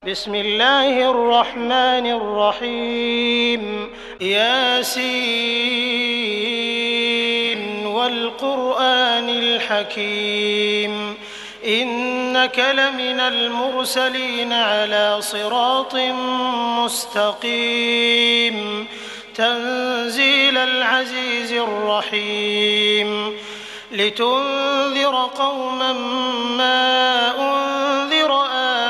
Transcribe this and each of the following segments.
بسم الله الرحمن الرحيم ياسين والقرآن الحكيم إنك لمن المرسلين على صراط مستقيم تنزيل العزيز الرحيم لتنذر قوما ما أنذر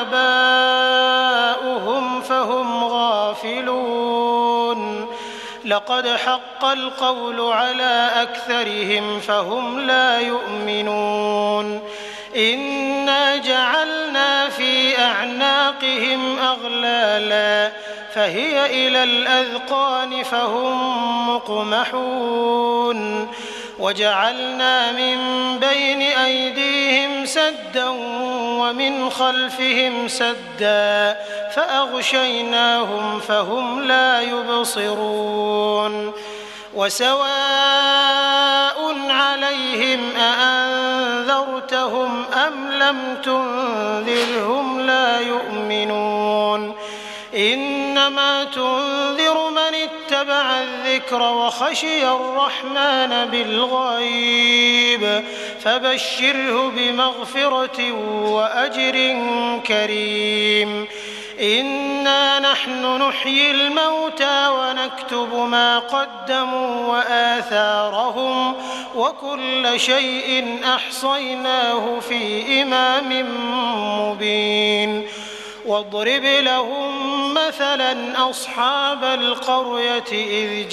آباؤهم فهم غافلون لقد حق القول على أكثرهم فهم لا يؤمنون إنا جعلنا في أعناقهم أغلالا فهي إلى الأذقان فهم مقمحون وجعلنا من بين أيديهم سدا ومن خلفهم سدا فأغشيناهم فهم لا يبصرون وسواء عليهم أأنذرتهم أم لم تنذرهم لا يؤمنون إنما تنذر من اتبع الذكر وخشي الرحمن بالغيب فبشره بمغفرة وأجر كريم إنا نحن نحيي الموتى ونكتب ما قدموا وآثارهم وكل شيء أحصيناه في إمام مبين واضرب لهم مثلا أصحاب القرية إذ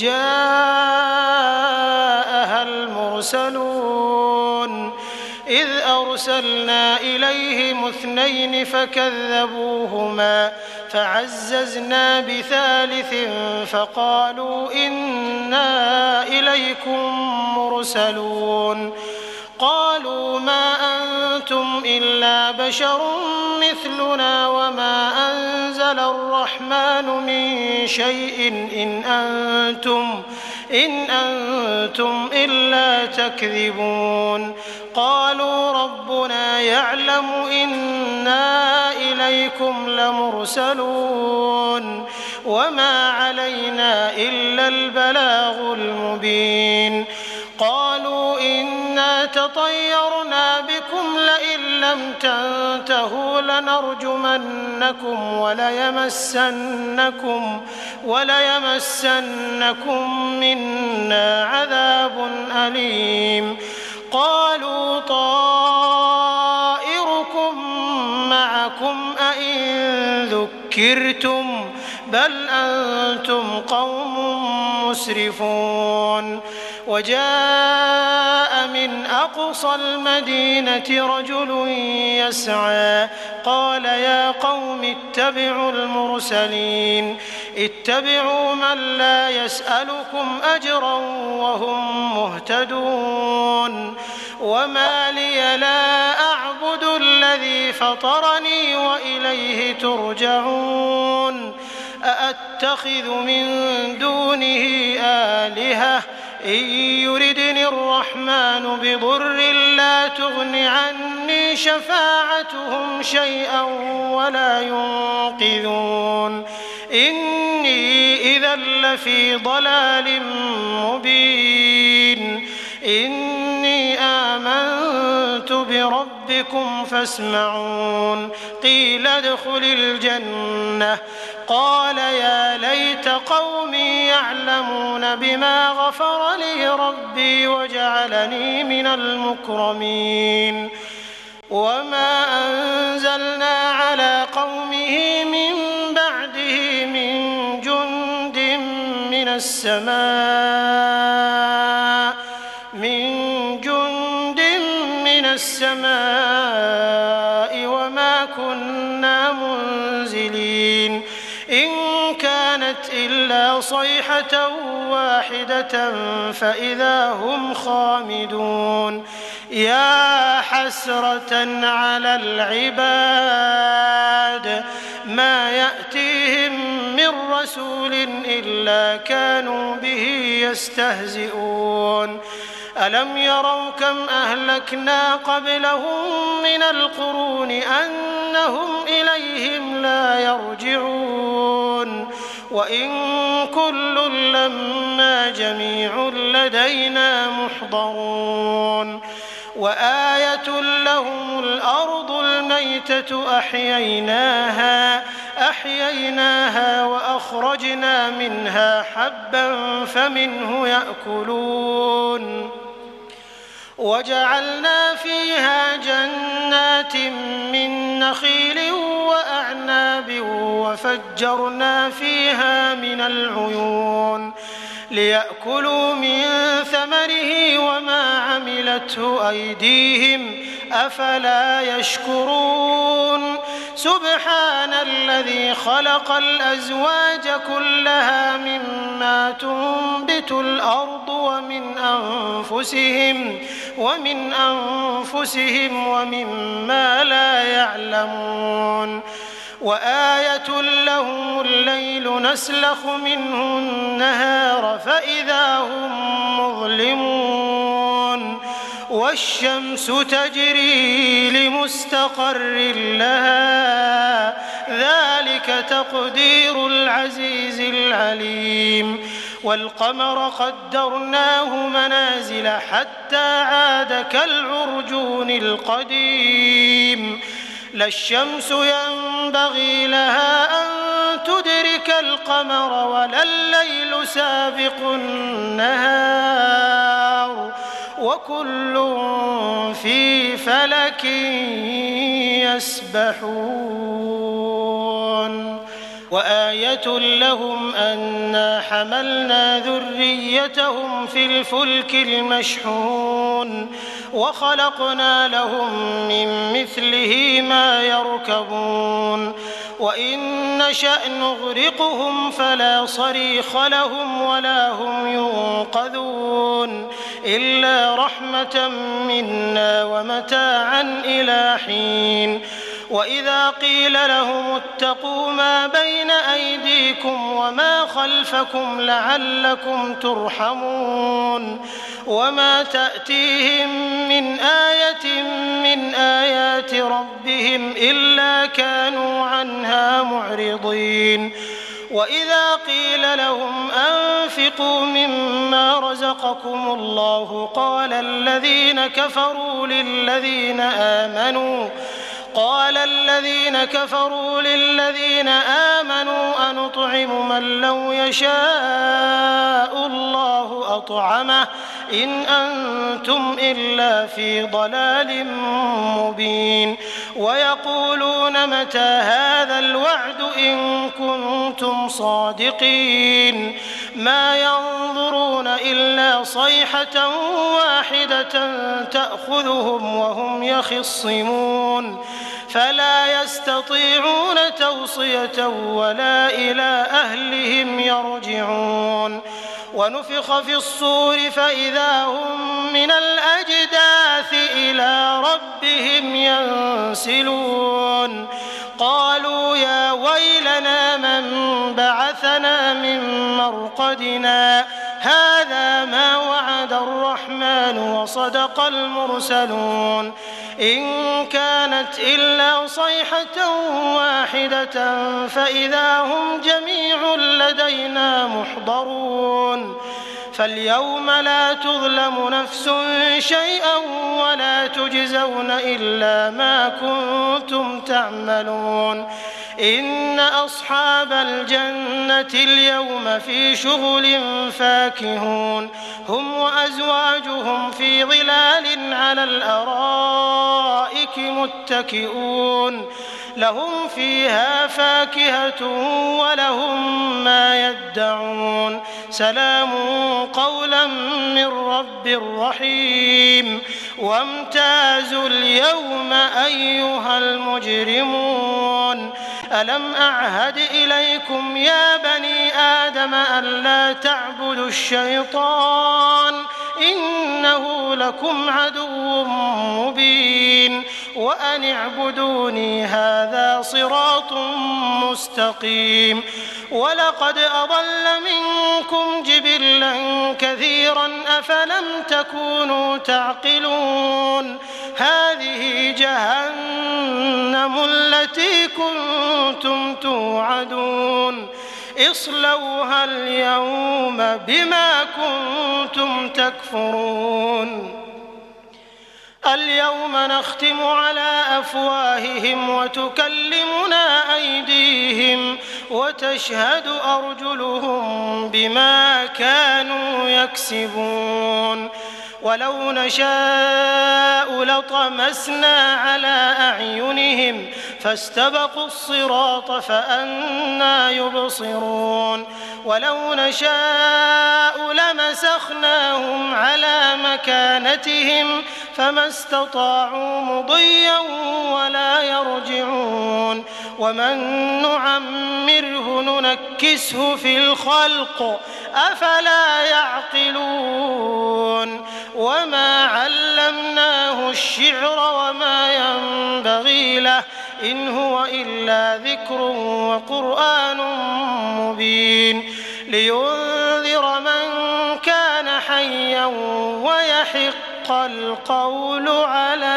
جاءها المرسلون إذ أرسلنا إليهم 2 فكذبوهما فعززنا بثالث فقالوا إنا إليكم مرسلون قالوا ما أنتم إلا بشر مثلنا وما أنزل الرحمن من شيء إن أنتم إلا تكذبون قالوا ربنا يعلم إنا إليكم لمرسلون وما علينا إلا البلاغ المبين قالوا إنا تطيرنا بكم لئن لم تنتهوا لنرجمنكم وليمسنكم منا عذاب أليم قالوا طائركم معكم أئن ذكرتم بل أنتم قوم مسرفون وجاء من أقصى المدينة رجل يسعى قال يا قوم اتبعوا المرسلين اتبعوا من لا يسألكم أجرا وهم مهتدون وما لي لا أعبد الذي فطرني وإليه ترجعون أأتخذ من دونه آلهة إن يردني الرحمن بضر لا تغن عني شفاعتهم شيئا ولا ينقذون إني إذا لفي ضلال مبين إني آمنت بربكم فاسمعون قيل ادخل الجنة قال يا ليت قومي يعلمون بما غفر لي ربي وجعلني من المكرمين وما أنزلنا على قومه من بعده من جند من السماء وما كنا منزلين إن كانت إلا صيحة واحدة فإذا هم خامدون يا حسرة على العباد ما يأتيهم من رسول إلا كانوا به يستهزئون ألم يروا كم أهلكنا قبلهم من القرون أنهم إليهم لا وإن كل لما جميع لدينا محضرون وآية لهم الأرض الميتة أحييناها وأخرجنا منها حبا فمنه يأكلون وجعلنا فيها جنات من نخيل وأعناب وفجرنا فيها من العيون ليأكلوا من ثمره وما عملته أيديهم أفلا يشكرون سبحان الذي خلق الأزواج كلها مما تنبت الأرض ومن أنفسهم ومما لا يعلمون وآية لهم الليل نسلخ منه النهار فإذا هم مظلمون والشمس تجري لمستقر لها ذلك تقدير العزيز العليم والقمر قدرناه منازل حتى عاد كالعرجون القديم لا الشمس ينبغي لها أن تدرك القمر ولا الليل سابق النهار وكل في فلك يسبحون وآية لهم أنا حملنا ذريتهم في الفلك المشحون وخلقنا لهم من مثله ما يركبون وإن نشأ نغرقهم فلا صريخ لهم ولا هم ينقذون إلا رحمة منا ومتاعا إلى حين وإذا قيل لهم اتقوا ما بين أيديكم وما خلفكم لعلكم ترحمون وما تأتيهم من آية من آيات ربهم إلا كانوا عنها معرضين وإذا قيل لهم أنفقوا مما رزقكم الله قال الذين كفروا للذين آمنوا أنطعم من لو يشاء الله أطعمه إن أنتم إلا في ضلال مبين ويقولون متى هذا الوعد إن كنتم صادقين ما ينظرون إلا صيحة واحدة تأخذهم وهم يخصمون فلا يستطيعون توصية ولا إلى أهلهم يرجعون ونفخ في الصور فإذا هم من الأجداث إلى ربهم ينسلون قالوا يا ويلنا من بعثنا من مرقدنا هذا ما وعد الرحمن وصدق المرسلون إن كانت إلا صيحة واحدة فإذا هم جميع لدينا محضرون فاليوم لا تظلم نفس شيئا ولا تجزون إلا ما كنتم تعملون إن أصحاب الجنة اليوم في شغل فاكهون هم وأزواجهم في ظلال على الأرائك متكئون لهم فيها فاكهة ولهم ما يدعون سلام قولا من رب رحيم وامتازوا اليوم أيها المجرمون ألم أعهد إليكم يا بني آدم ألا تعبدوا الشيطان إنه لكم عدو مبين وأن اعبدوني هذا صراط مستقيم ولقد أضل منكم جبلا كثيرا أفلم تكونوا تعقلون هذه جهنم التي كنتم توعدون اصلوها اليوم بما كنتم تكفرون اليوم نختم على أفواههم وتكلمنا أيديهم وتشهد أرجلهم بما كانوا يكسبون ولو نشاء لطمسنا على أعينهم فاستبقوا الصراط فأنى يبصرون ولو نشاء لمسخناهم على مكانتهم فما استطاعوا مضيا ولا يرجعون ومن نعمره ننكسه في الخلق أفلا يعقلون وما علمناه الشعر وما ينبغي له إن هو إلا ذكر وقرآن مبين لينذر من كان حيا ويحق القول على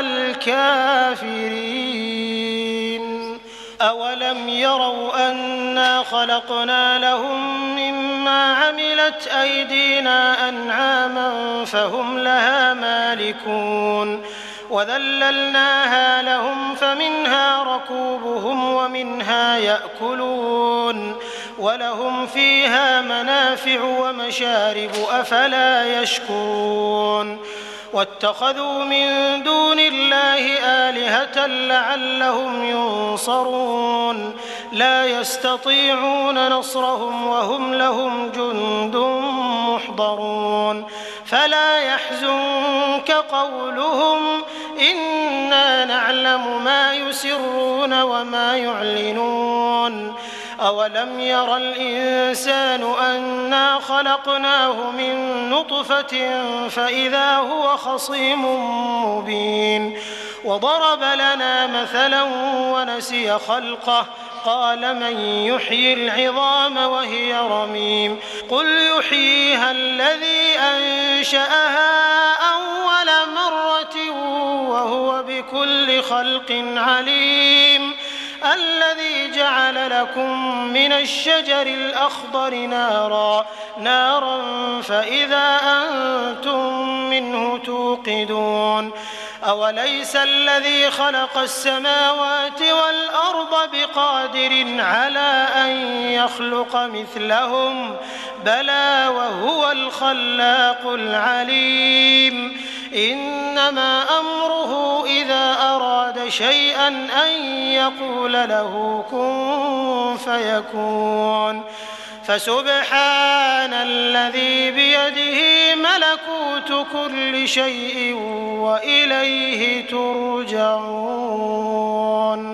الكافرين أولم يروا أنا خلقنا لهم مما عملت أيدينا أنعاما فهم لها مالكون وذللناها لهم فمنها ركوبهم ومنها يأكلون ولهم فيها منافع ومشارب أفلا يشكرون واتخذوا من دون الله آلهة لعلهم ينصرون لا يستطيعون نصرهم وهم لهم جند محضرون فلا يحزنك قولهم إنا نعلم ما يسرون وما يعلنون أولم ير الإنسان أنا خلقناه من نطفة فإذا هو خصيم مبين وضرب لنا مثلا ونسي خلقه قال من يحيي العظام وهي رميم قل يحييها الذي أنشأها أول مرة وهو بكل خلق عليم الذي جعل لكم من الشجر الأخضر نارا فإذا أنتم منه توقدون أوليس الذي خلق السماوات والأرض بقادر على أن يخلق مثلهم بلى وهو الخلاق العليم إنما أمره إذا أراد شيئا أن يقول له كن فيكون فسبحان الذي بيده ملكوت كل شيء وإليه ترجعون